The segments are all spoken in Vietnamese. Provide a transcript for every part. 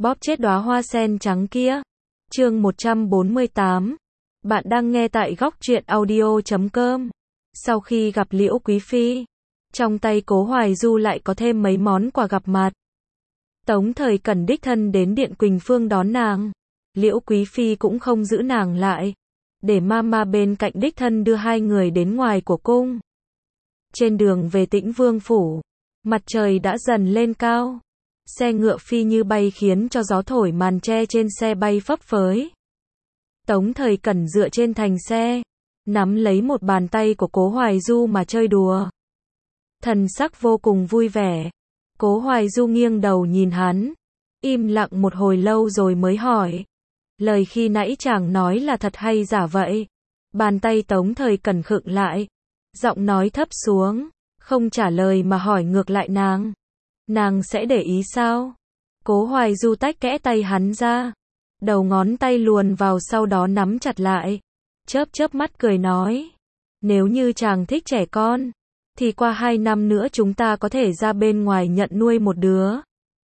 bóp chết đóa hoa sen trắng kia. Chương 148. Bạn đang nghe tại góc truyện audio.com. Sau khi gặp Liễu Quý Phi, trong tay Cố Hoài Du lại có thêm mấy món quà gặp mặt. Tống Thời Cẩn đích thân đến Điện Quỳnh Phương đón nàng. Liễu Quý Phi cũng không giữ nàng lại, để mama bên cạnh đích thân đưa hai người đến ngoài của cung. Trên đường về Tĩnh Vương phủ, mặt trời đã dần lên cao. Xe ngựa phi như bay khiến cho gió thổi màn tre trên xe bay phấp phới. Tống Thời Cẩn dựa trên thành xe, nắm lấy một bàn tay của Cố Hoài Du mà chơi đùa. Thần sắc vô cùng vui vẻ. Cố Hoài Du nghiêng đầu nhìn hắn, im lặng một hồi lâu rồi mới hỏi. Lời khi nãy chàng nói là thật hay giả vậy? Bàn tay Tống Thời Cẩn khựng lại, giọng nói thấp xuống, không trả lời mà hỏi ngược lại nàng. Nàng sẽ để ý sao? Cố Hoài Du tách kẽ tay hắn ra, đầu ngón tay luồn vào sau đó nắm chặt lại, chớp chớp mắt cười nói. Nếu như chàng thích trẻ con, thì qua 2 năm nữa chúng ta có thể ra bên ngoài nhận nuôi một đứa.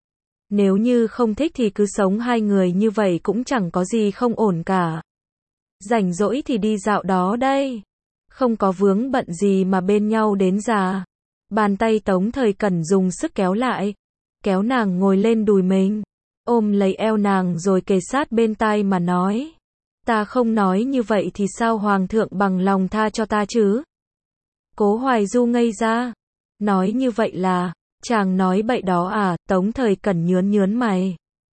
Nếu như không thích thì cứ sống hai người như vậy cũng chẳng có gì không ổn cả. Rảnh rỗi thì đi dạo đó đây. Không có vướng bận gì mà bên nhau đến già. Bàn tay Tống Thời Cẩn dùng sức kéo lại, kéo nàng ngồi lên đùi mình, ôm lấy eo nàng rồi kề sát bên tai mà nói. Ta không nói như vậy thì sao Hoàng thượng bằng lòng tha cho ta chứ? Cố Hoài Du ngây ra. Nói như vậy là, chàng nói bậy đó à? Tống Thời Cẩn nhớn mày.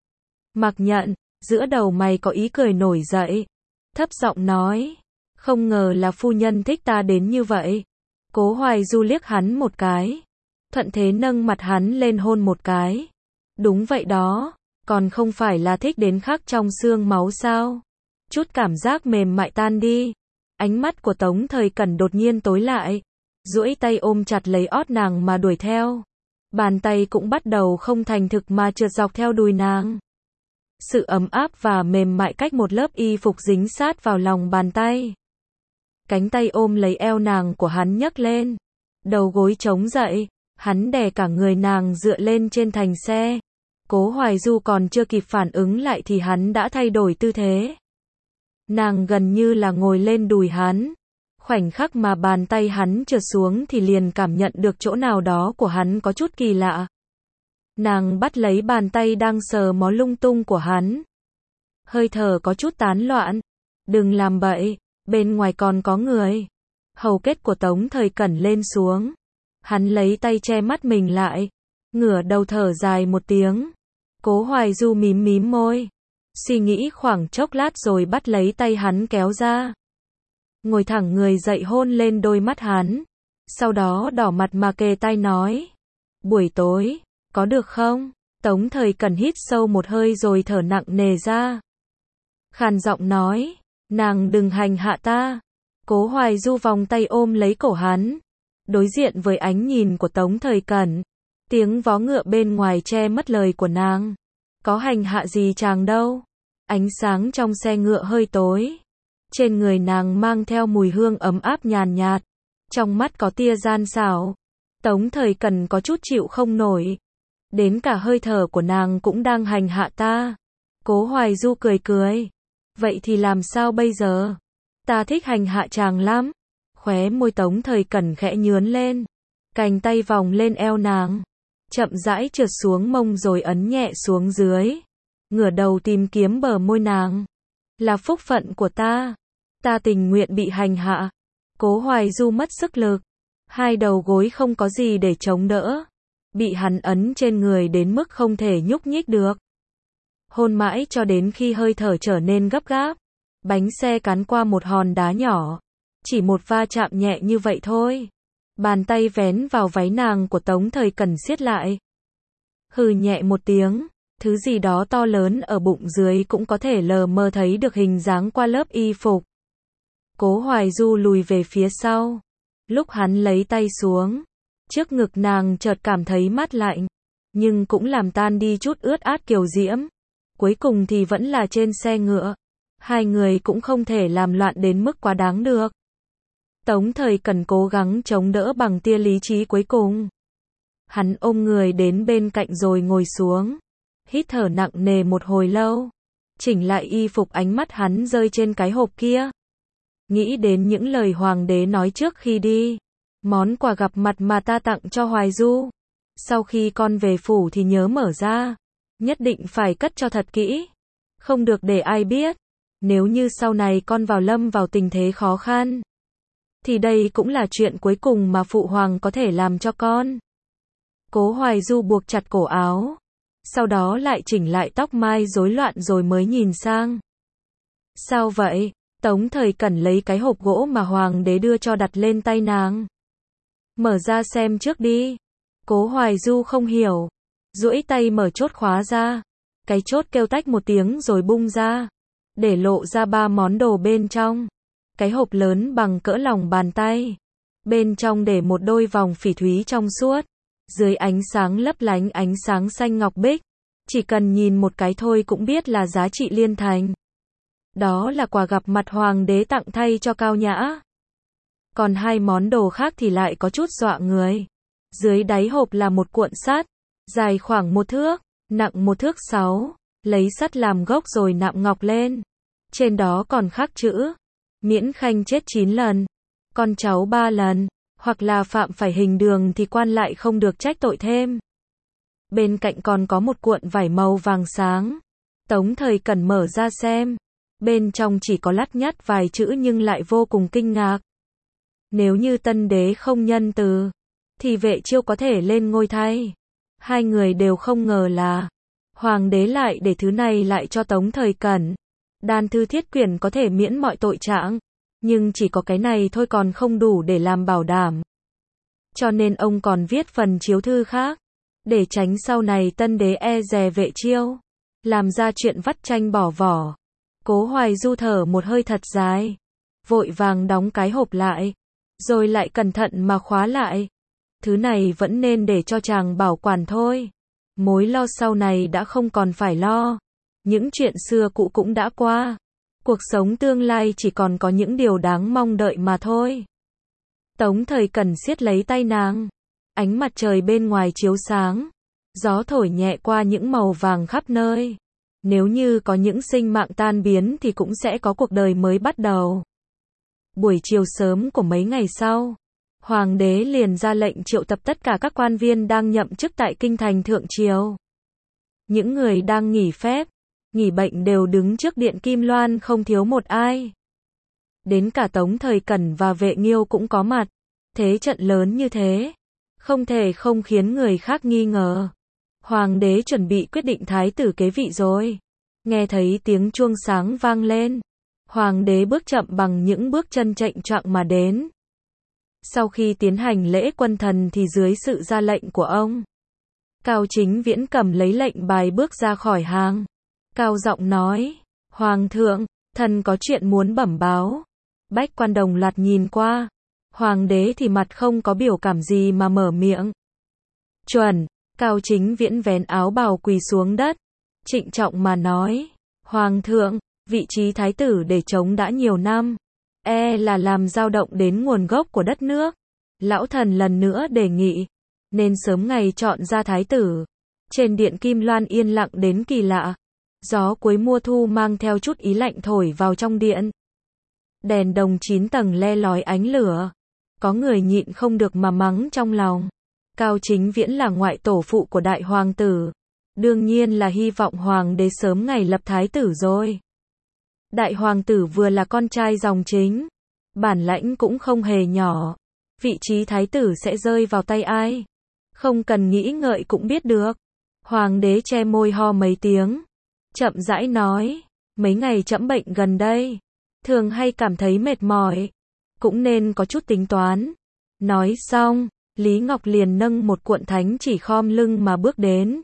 Mặc nhận, giữa đầu mày có ý cười nổi dậy, thấp giọng nói. Không ngờ là phu nhân thích ta đến như vậy. Cố Hoài Du liếc hắn một cái, thuận thế nâng mặt hắn lên hôn một cái. Đúng vậy đó, còn không phải là thích đến khắc trong xương máu sao? Chút cảm giác mềm mại tan đi. Ánh mắt của Tống Thời Cẩn đột nhiên tối lại, duỗi tay ôm chặt lấy ót nàng mà đuổi theo. Bàn tay cũng bắt đầu không thành thực mà trượt dọc theo đùi nàng. Sự ấm áp và mềm mại cách một lớp y phục dính sát vào lòng bàn tay. Cánh tay ôm lấy eo nàng của hắn nhấc lên, đầu gối chống dậy, hắn đè cả người nàng dựa lên trên thành xe. Cố Hoài Du còn chưa kịp phản ứng lại thì hắn đã thay đổi tư thế. Nàng gần như là ngồi lên đùi hắn. Khoảnh khắc mà bàn tay hắn trượt xuống thì liền cảm nhận được chỗ nào đó của hắn có chút kỳ lạ. Nàng bắt lấy bàn tay đang sờ mó lung tung của hắn. Hơi thở có chút tán loạn. Đừng làm bậy, bên ngoài còn có người. Hầu kết của Tống Thời Cẩn lên xuống. Hắn lấy tay che mắt mình lại, ngửa đầu thở dài một tiếng. Cố Hoài Du mím môi, suy nghĩ khoảng chốc lát rồi bắt lấy tay hắn kéo ra. Ngồi thẳng người dậy hôn lên đôi mắt hắn. Sau đó đỏ mặt mà kề tai nói. Buổi tối, có được không? Tống Thời Cẩn hít sâu một hơi rồi thở nặng nề ra. Khàn giọng nói. Nàng đừng hành hạ ta. Cố Hoài Du vòng tay ôm lấy cổ hắn. Đối diện với ánh nhìn của Tống Thời Cẩn. Tiếng vó ngựa bên ngoài che mất lời của nàng. Có hành hạ gì chàng đâu. Ánh sáng trong xe ngựa hơi tối. Trên người nàng mang theo mùi hương ấm áp nhàn nhạt. Trong mắt có tia gian xảo. Tống Thời Cẩn có chút chịu không nổi. Đến cả hơi thở của nàng cũng đang hành hạ ta. Cố Hoài Du cười. Vậy thì làm sao bây giờ? Ta thích hành hạ chàng lắm. Khóe môi Tống Thời Cẩn khẽ nhướn lên. Cành tay vòng lên eo nàng. Chậm rãi trượt xuống mông rồi ấn nhẹ xuống dưới. Ngửa đầu tìm kiếm bờ môi nàng. Là phúc phận của ta. Ta tình nguyện bị hành hạ. Cố Hoài Du mất sức lực. Hai đầu gối không có gì để chống đỡ. Bị hắn ấn trên người đến mức không thể nhúc nhích được. Hôn mãi cho đến khi hơi thở trở nên gấp gáp. Bánh xe cán qua một hòn đá nhỏ. Chỉ một va chạm nhẹ như vậy thôi. Bàn tay vén vào váy nàng của Tống Thời Cẩn siết lại. Hừ nhẹ một tiếng. Thứ gì đó to lớn ở bụng dưới cũng có thể lờ mờ thấy được hình dáng qua lớp y phục. Cố Hoài Du lùi về phía sau. Lúc hắn lấy tay xuống, trước ngực nàng chợt cảm thấy mát lạnh, nhưng cũng làm tan đi chút ướt át kiều diễm. Cuối cùng thì vẫn là trên xe ngựa. Hai người cũng không thể làm loạn đến mức quá đáng được. Tống Thời Cẩn cố gắng chống đỡ bằng tia lý trí cuối cùng. Hắn ôm người đến bên cạnh rồi ngồi xuống. hít thở nặng nề một hồi lâu, chỉnh lại y phục, ánh mắt hắn rơi trên cái hộp kia. Nghĩ đến những lời hoàng đế nói trước khi đi, món quà gặp mặt mà ta tặng cho Hoài Du. Sau khi con về phủ thì nhớ mở ra, nhất định phải cất cho thật kỹ, không được để ai biết. Nếu như sau này con lâm vào tình thế khó khăn, thì đây cũng là chuyện cuối cùng mà phụ hoàng có thể làm cho con. Cố Hoài Du buộc chặt cổ áo, sau đó lại chỉnh lại tóc mai rối loạn rồi mới nhìn sang. Sao vậy? Tống Thời Cẩn lấy cái hộp gỗ mà hoàng đế đưa cho đặt lên tay nàng. Mở ra xem trước đi. Cố Hoài Du không hiểu, duỗi tay mở chốt khóa ra. Cái chốt kêu tách một tiếng rồi bung ra, để lộ ra 3 món đồ bên trong. Cái hộp lớn bằng cỡ lòng bàn tay, bên trong để một đôi vòng phỉ thúy trong suốt, dưới ánh sáng lấp lánh ánh sáng xanh ngọc bích, chỉ cần nhìn một cái thôi cũng biết là giá trị liên thành. Đó là quà gặp mặt hoàng đế tặng thay cho Cao Nhã. Còn 2 món đồ khác thì lại có chút dọa người. Dưới đáy hộp là một cuộn sắt, dài khoảng 1 thước, nặng 1 thước 6, lấy sắt làm gốc rồi nạm ngọc lên. Trên đó còn khắc chữ: miễn khanh chết 9 lần, con cháu 3 lần, hoặc là phạm phải hình đường thì quan lại không được trách tội thêm. Bên cạnh còn có một cuộn vải màu vàng sáng. Tống Thời Cẩn mở ra xem, bên trong chỉ có lắt nhắt vài chữ nhưng lại vô cùng kinh ngạc. Nếu như tân đế không nhân từ, thì Vệ Chiêu có thể lên ngôi thay. Hai người đều không ngờ là hoàng đế lại để thứ này lại cho Tống Thời Cẩn. Đan thư thiết quyển có thể miễn mọi tội trạng, nhưng chỉ có cái này thôi còn không đủ để làm bảo đảm. Cho nên ông còn viết phần chiếu thư khác, để tránh sau này tân đế e dè Vệ Chiêu, làm ra chuyện vắt chanh bỏ vỏ. Cố Hoài Du thở một hơi thật dài, vội vàng đóng cái hộp lại, rồi lại cẩn thận mà khóa lại. Thứ này vẫn nên để cho chàng bảo quản thôi. Mối lo sau này đã không còn phải lo. Những chuyện xưa cũ cũng đã qua. Cuộc sống tương lai chỉ còn có những điều đáng mong đợi mà thôi. Tống Thời Cẩn siết lấy tay nàng. Ánh mặt trời bên ngoài chiếu sáng, gió thổi nhẹ qua những màu vàng khắp nơi. Nếu như có những sinh mạng tan biến thì cũng sẽ có cuộc đời mới bắt đầu. Buổi chiều sớm của mấy ngày sau, hoàng đế liền ra lệnh triệu tập tất cả các quan viên đang nhậm chức tại kinh thành thượng triều. Những người đang nghỉ phép, nghỉ bệnh đều đứng trước điện Kim Loan không thiếu một ai. Đến cả Tống Thời Cẩn và Vệ Nghiêu cũng có mặt. Thế trận lớn như thế, không thể không khiến người khác nghi ngờ. Hoàng đế chuẩn bị quyết định thái tử kế vị rồi. Nghe thấy tiếng chuông sáng vang lên, hoàng đế bước chậm bằng những bước chân chệnh choạng mà đến. Sau khi tiến hành lễ quân thần thì dưới sự ra lệnh của ông, Cao Chính Viễn cầm lấy lệnh bài bước ra khỏi hàng. Cao giọng nói: Hoàng thượng, thần có chuyện muốn bẩm báo. Bách quan đồng loạt nhìn qua. Hoàng đế thì mặt không có biểu cảm gì mà mở miệng. Chuẩn. Cao Chính Viễn vén áo bào quỳ xuống đất, trịnh trọng mà nói: Hoàng thượng, vị trí thái tử để trống đã nhiều năm, là làm dao động đến nguồn gốc của đất nước. Lão thần lần nữa đề nghị, nên sớm ngày chọn ra thái tử. Trên điện Kim Loan yên lặng đến kỳ lạ. Gió cuối mùa thu mang theo chút ý lạnh thổi vào trong điện. Đèn đồng 9 tầng le lói ánh lửa. Có người nhịn không được mà mắng trong lòng. Cao Chính Viễn là ngoại tổ phụ của đại hoàng tử. Đương nhiên là hy vọng hoàng đế sớm ngày lập thái tử rồi. Đại hoàng tử vừa là con trai dòng chính, bản lãnh cũng không hề nhỏ. Vị trí thái tử sẽ rơi vào tay ai? Không cần nghĩ ngợi cũng biết được. Hoàng đế che môi ho mấy tiếng, chậm rãi nói: mấy ngày trẫm bệnh gần đây, thường hay cảm thấy mệt mỏi, cũng nên có chút tính toán. Nói xong, Lý Ngọc liền nâng một cuộn thánh chỉ khom lưng mà bước đến.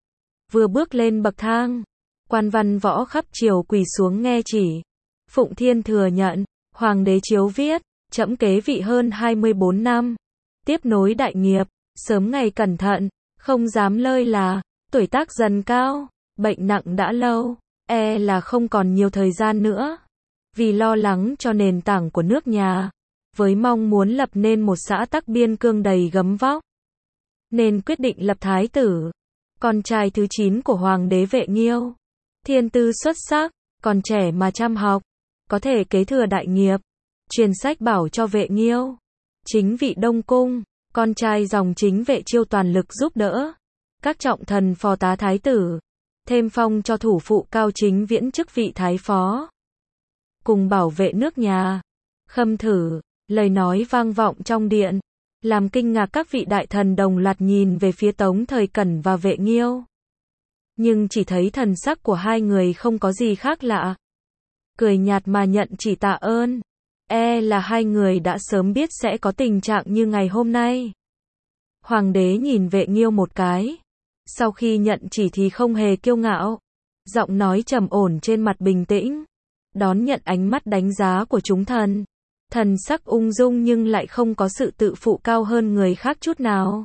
Vừa bước lên bậc thang, quan văn võ khắp triều quỳ xuống nghe chỉ. Phụng Thiên thừa nhận, hoàng đế chiếu viết, trẫm kế vị hơn 24 năm, tiếp nối đại nghiệp, sớm ngày cẩn thận, không dám lơi là, tuổi tác dần cao, bệnh nặng đã lâu, là không còn nhiều thời gian nữa. Vì lo lắng cho nền tảng của nước nhà, với mong muốn lập nên một xã tắc biên cương đầy gấm vóc, nên quyết định lập thái tử. con trai thứ 9 của Hoàng đế Vệ Nghiêu. Thiên tư xuất sắc, còn trẻ mà chăm học, có thể kế thừa đại nghiệp, truyền sách bảo cho Vệ Nghiêu. Chính vị Đông Cung, con trai dòng chính Vệ Chiêu toàn lực giúp đỡ. Các trọng thần phò tá thái tử, thêm phong cho thủ phụ Cao Chính Viễn chức vị thái phó. Cùng bảo vệ nước nhà. Khâm thử, lời nói vang vọng trong điện, làm kinh ngạc các vị đại thần đồng loạt nhìn về phía Tống Thời Cẩn và Vệ Nghiêu. Nhưng chỉ thấy thần sắc của hai người không có gì khác lạ. Cười nhạt mà nhận chỉ tạ ơn. Là hai người đã sớm biết sẽ có tình trạng như ngày hôm nay. Hoàng đế nhìn Vệ Nghiêu một cái. Sau khi nhận chỉ thì không hề kiêu ngạo. Giọng nói trầm ổn trên mặt bình tĩnh. Đón nhận ánh mắt đánh giá của chúng thần. Thần sắc ung dung nhưng lại không có sự tự phụ cao hơn người khác chút nào.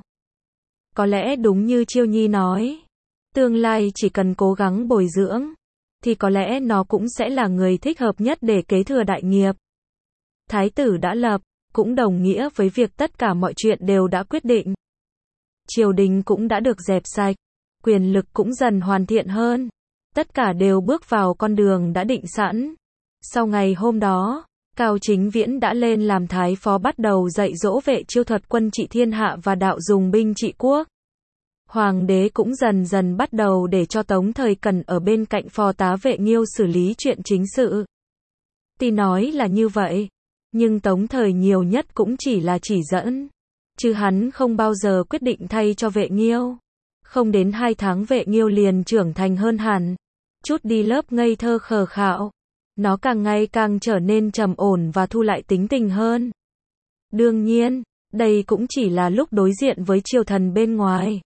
Có lẽ đúng như Chiêu Nhi nói. Tương lai chỉ cần cố gắng bồi dưỡng, thì có lẽ nó cũng sẽ là người thích hợp nhất để kế thừa đại nghiệp. Thái tử đã lập, cũng đồng nghĩa với việc tất cả mọi chuyện đều đã quyết định. Triều đình cũng đã được dẹp sạch, quyền lực cũng dần hoàn thiện hơn. Tất cả đều bước vào con đường đã định sẵn. Sau ngày hôm đó, Cao Chính Viễn đã lên làm thái phó bắt đầu dạy dỗ Vệ Chiêu thuật quân trị thiên hạ và đạo dùng binh trị quốc. Hoàng đế cũng dần dần bắt đầu để cho Tống Thời Cẩn ở bên cạnh phò tá Vệ Nghiêu xử lý chuyện chính sự. Tuy nói là như vậy, nhưng Tống Thời nhiều nhất cũng chỉ là chỉ dẫn, chứ hắn không bao giờ quyết định thay cho Vệ Nghiêu. Không đến 2 tháng Vệ Nghiêu liền trưởng thành hơn hẳn, chút đi lớp ngây thơ khờ khạo. Nó càng ngày càng trở nên trầm ổn và thu lại tính tình hơn. Đương nhiên, đây cũng chỉ là lúc đối diện với triều thần bên ngoài.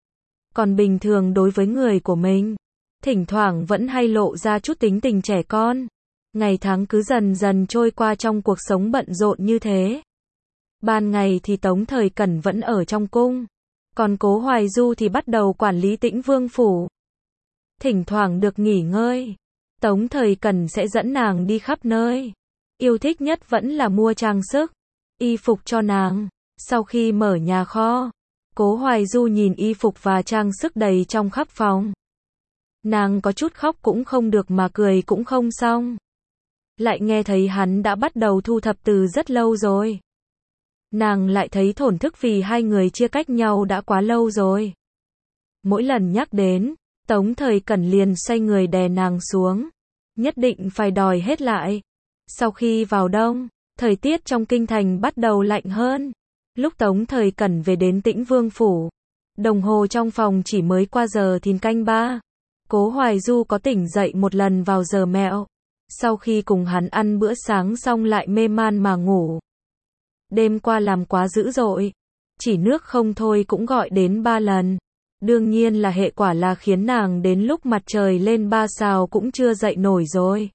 Còn bình thường đối với người của mình, thỉnh thoảng vẫn hay lộ ra chút tính tình trẻ con. Ngày tháng cứ dần dần trôi qua trong cuộc sống bận rộn như thế. Ban ngày thì Tống Thời Cẩn vẫn ở trong cung, còn Cố Hoài Du thì bắt đầu quản lý Tĩnh Vương phủ. Thỉnh thoảng được nghỉ ngơi, Tống Thời Cẩn sẽ dẫn nàng đi khắp nơi. Yêu thích nhất vẫn là mua trang sức, y phục cho nàng. Sau khi mở nhà kho, Cố Hoài Du nhìn y phục và trang sức đầy trong khắp phòng. Nàng có chút khóc cũng không được mà cười cũng không xong. Lại nghe thấy hắn đã bắt đầu thu thập từ rất lâu rồi. Nàng lại thấy thổn thức vì hai người chia cách nhau đã quá lâu rồi. Mỗi lần nhắc đến, Tống Thời Cẩn liền xoay người đè nàng xuống. Nhất định phải đòi hết lại. Sau khi vào đông, thời tiết trong kinh thành bắt đầu lạnh hơn. Lúc Tống Thời Cẩn về đến Tĩnh Vương phủ, đồng hồ trong phòng chỉ mới qua giờ thìn canh 3. Cố Hoài Du có tỉnh dậy một lần vào giờ mẹo. Sau khi cùng hắn ăn bữa sáng xong lại mê man mà ngủ. Đêm qua làm quá dữ dội, chỉ nước không thôi cũng gọi đến 3 lần. Đương nhiên là hệ quả là khiến nàng đến lúc mặt trời lên 3 sao cũng chưa dậy nổi rồi.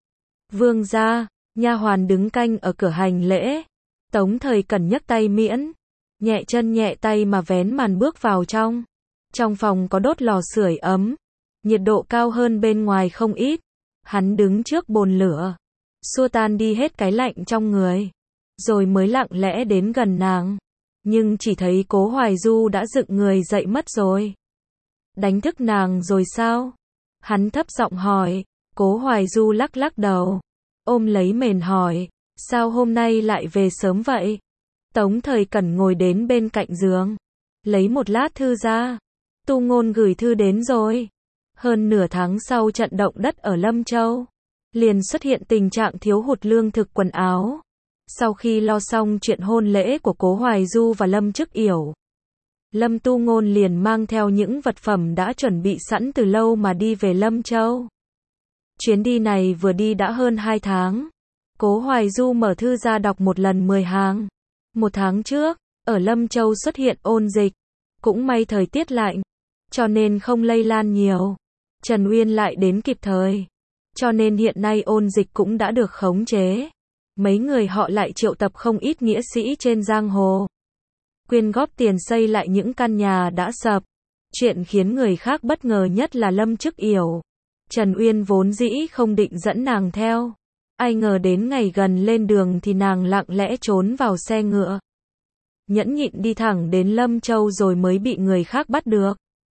Vương gia, nha hoàn đứng canh ở cửa hành lễ. Tống Thời Cẩn nhấc tay miễn, nhẹ chân nhẹ tay mà vén màn bước vào trong. Trong phòng có đốt lò sưởi ấm, nhiệt độ cao hơn bên ngoài không ít. Hắn đứng trước bồn lửa, xua tan đi hết cái lạnh trong người, rồi mới lặng lẽ đến gần nàng. Nhưng chỉ thấy Cố Hoài Du đã dựng người dậy mất rồi. Đánh thức nàng rồi sao? Hắn thấp giọng hỏi. Cố Hoài Du lắc lắc đầu, ôm lấy mền hỏi, sao hôm nay lại về sớm vậy? Tống Thời Cẩn ngồi đến bên cạnh giường, lấy một lát thư ra. Tu Ngôn gửi thư đến rồi. Hơn nửa tháng sau trận động đất ở Lâm Châu, liền xuất hiện tình trạng thiếu hụt lương thực quần áo. Sau khi lo xong chuyện hôn lễ của Cố Hoài Du và Lâm Chức Yểu, Lâm Tu Ngôn liền mang theo những vật phẩm đã chuẩn bị sẵn từ lâu mà đi về Lâm Châu. Chuyến đi này vừa đi đã hơn 2 tháng. Cố Hoài Du mở thư ra đọc một lần 10 hàng. 1 tháng trước, ở Lâm Châu xuất hiện ôn dịch. Cũng may thời tiết lạnh, cho nên không lây lan nhiều. Trần Uyên lại đến kịp thời, cho nên hiện nay ôn dịch cũng đã được khống chế. Mấy người họ lại triệu tập không ít nghĩa sĩ trên giang hồ, quyên góp tiền xây lại những căn nhà đã sập. Chuyện khiến người khác bất ngờ nhất là Lâm Chức Yểu. Trần Uyên vốn dĩ không định dẫn nàng theo. Ai ngờ đến ngày gần lên đường thì nàng lặng lẽ trốn vào xe ngựa. Nhẫn nhịn đi thẳng đến Lâm Châu rồi mới bị người khác bắt được.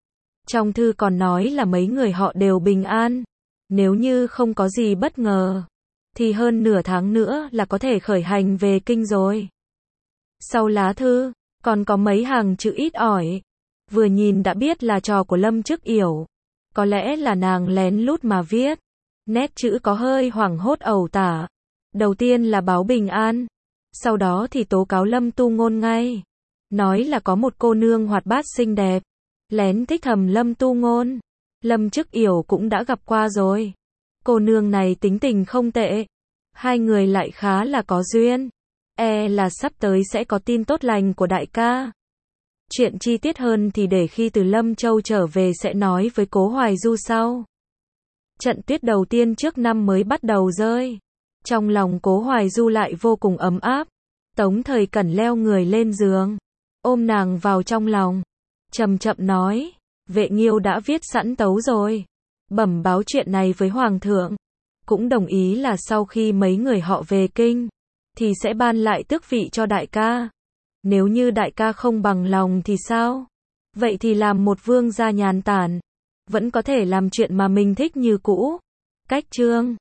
Trong thư còn nói là mấy người họ đều bình an. Nếu như không có gì bất ngờ, thì hơn nửa tháng nữa là có thể khởi hành về kinh rồi. Sau lá thư, còn có mấy hàng chữ ít ỏi. Vừa nhìn đã biết là trò của Lâm Trước Yểu. Có lẽ là nàng lén lút mà viết. Nét chữ có hơi hoảng hốt ẩu tả. Đầu tiên là báo bình an. Sau đó thì tố cáo Lâm Tu Ngôn ngay. Nói là có một cô nương hoạt bát xinh đẹp. Lén thích thầm Lâm Tu Ngôn. Lâm Trước Yểu cũng đã gặp qua rồi. Cô nương này tính tình không tệ. Hai người lại khá là có duyên. Là sắp tới sẽ có tin tốt lành của đại ca. Chuyện chi tiết hơn thì để khi từ Lâm Châu trở về sẽ nói với Cố Hoài Du sau. Trận tuyết đầu tiên trước năm mới bắt đầu rơi. Trong lòng Cố Hoài Du lại vô cùng ấm áp. Tống Thời Cẩn leo người lên giường, ôm nàng vào trong lòng, chậm chậm nói, Vệ Nghiêu đã viết sẵn tấu rồi, bẩm báo chuyện này với Hoàng thượng, cũng đồng ý là sau khi mấy người họ về kinh, thì sẽ ban lại tước vị cho đại ca. Nếu như đại ca không bằng lòng thì sao? Vậy thì làm một vương gia nhàn tản, vẫn có thể làm chuyện mà mình thích như cũ. Cách chương